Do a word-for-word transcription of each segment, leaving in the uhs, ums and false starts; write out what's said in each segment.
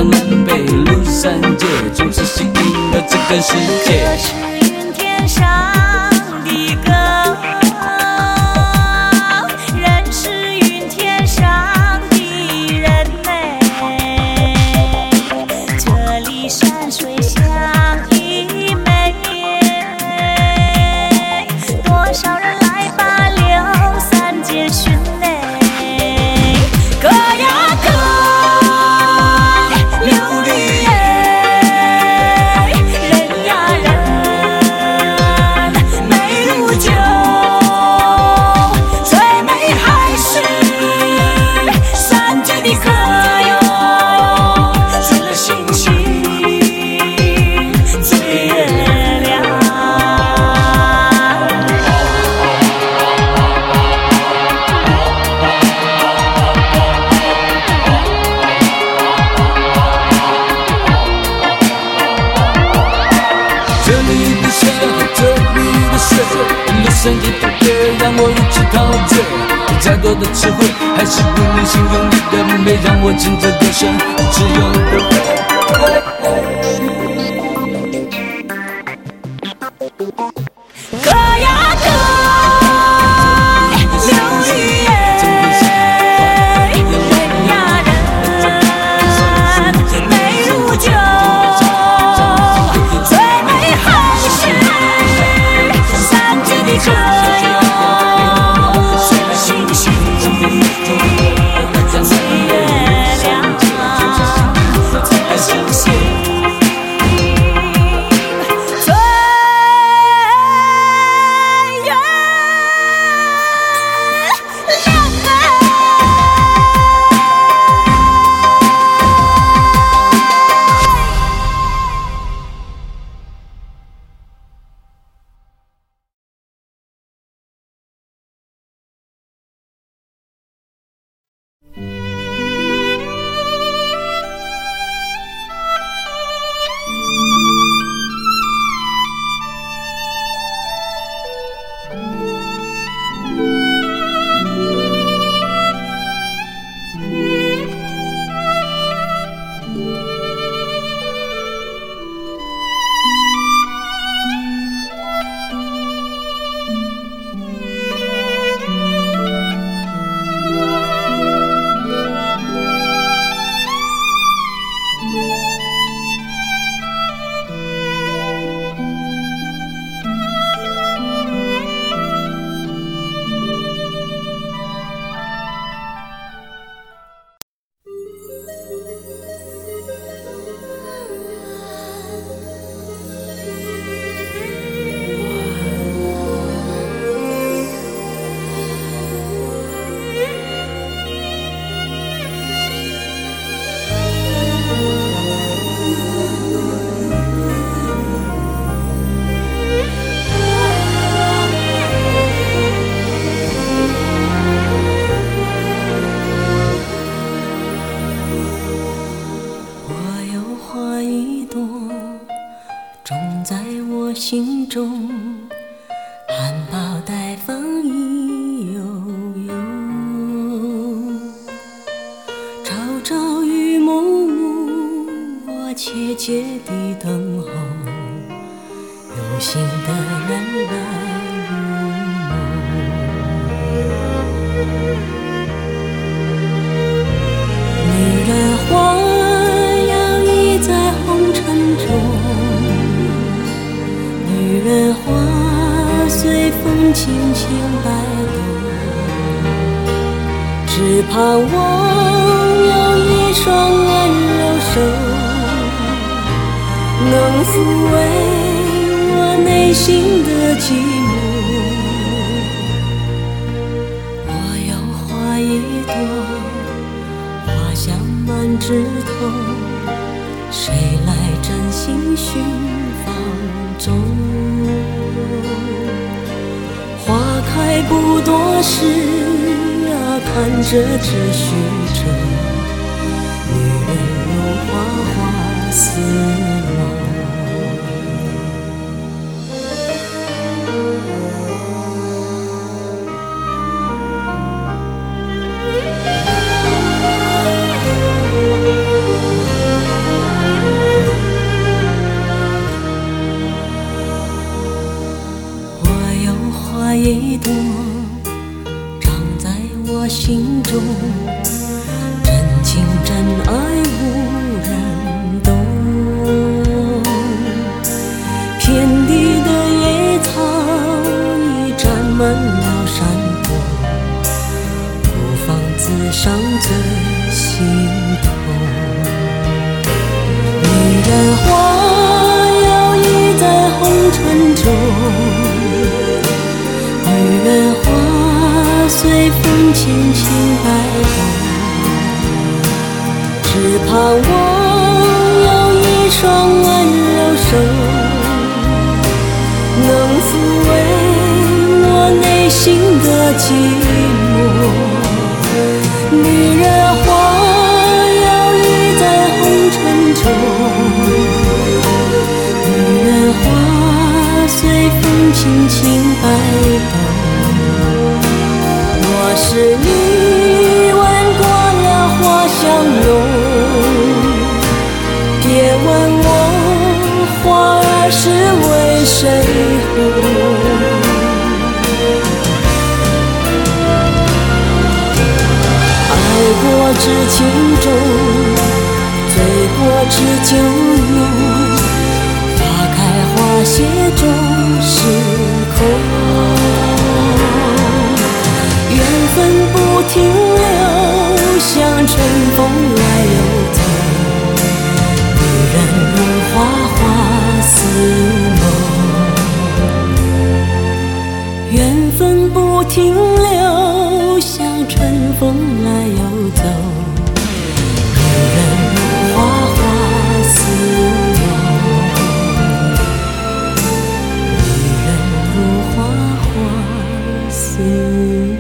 南北路三界，总是吸引了这个世界。 可是云天上的歌，人是云天上的人嘞。这里山水相依美，多少人来把刘三姐寻嘞。歌呀歌，琉璃耶，人呀人，美如酒，最美还是三姐的歌哟。醉了星星，醉月亮。 这里的山和这里的水，刘三姐的歌让我如痴陶醉。再多的词汇还是不能形容你的美，让我乘着歌声自由的飞。 歌呀歌，琉璃耶，人呀人，美如酒，最美还是三姐的歌哟。醉了星星，醉月亮，醉了星星，醉月亮。心中含苞待放意悠悠，朝朝与暮暮，我切切地等候，有心的人来入梦。女人花摇曳在红尘中，女人花随风轻轻摆动，只盼望有一双温柔手，能抚慰我内心的寂寞。我有花一朵，花香满枝头，谁来真心寻芳踪？花开不多时啊，看着只须着，女人如花花似梦。 中，女人花随风轻轻摆动，只盼望有一双温柔手，能抚慰我内心的寂寞。女人花摇曳在红尘中，女人花随风轻轻摆动。若是你闻过了花香浓，别问我花儿是为谁红。爱过知情重，醉过知酒浓，花开花谢终是空。缘分不停留，像春风来又走，女人如花，花似梦。缘分不停留，像春风来又走，女人如花，花似梦。女人如花，花似梦。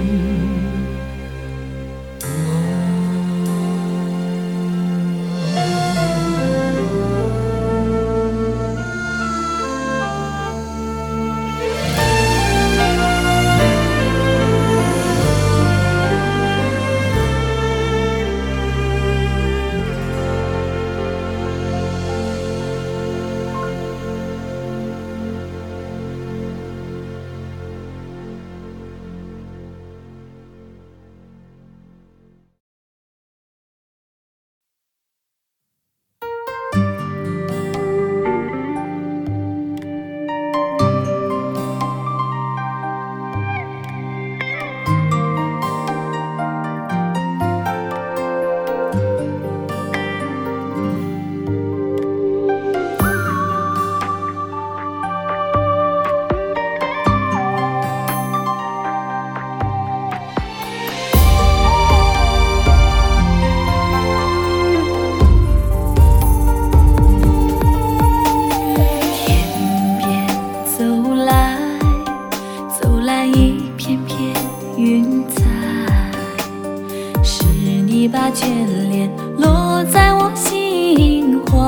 把眷恋落在我心怀，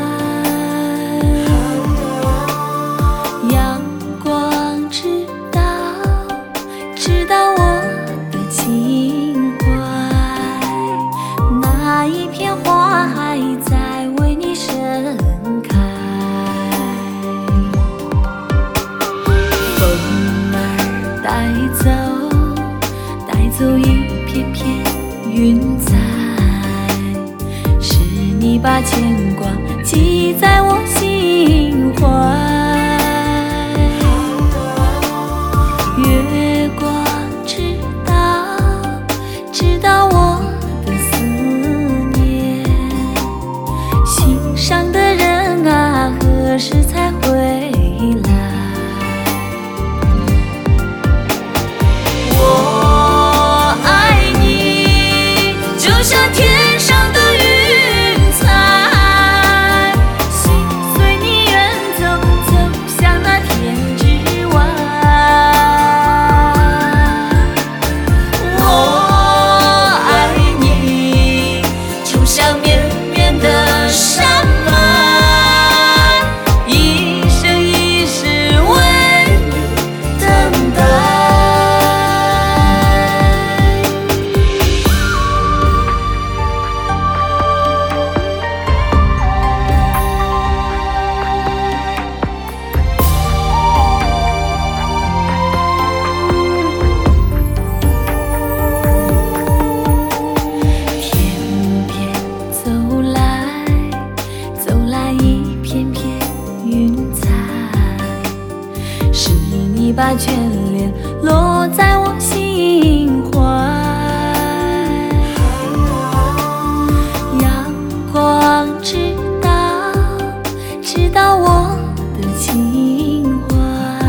阳光知道，知道我的情怀，那一片花还在为你盛开，风儿带走，带走一片片云彩，是你把牵挂记在我心怀。月光知道，知道我的思念，心上的人啊，何时才回来？就像天上的云彩，心随你远走，走向那天之外。我爱你，就像绵绵的山脉，一生一世为你等待。把眷恋落在我心怀，阳光知道，知道我的情怀，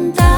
大。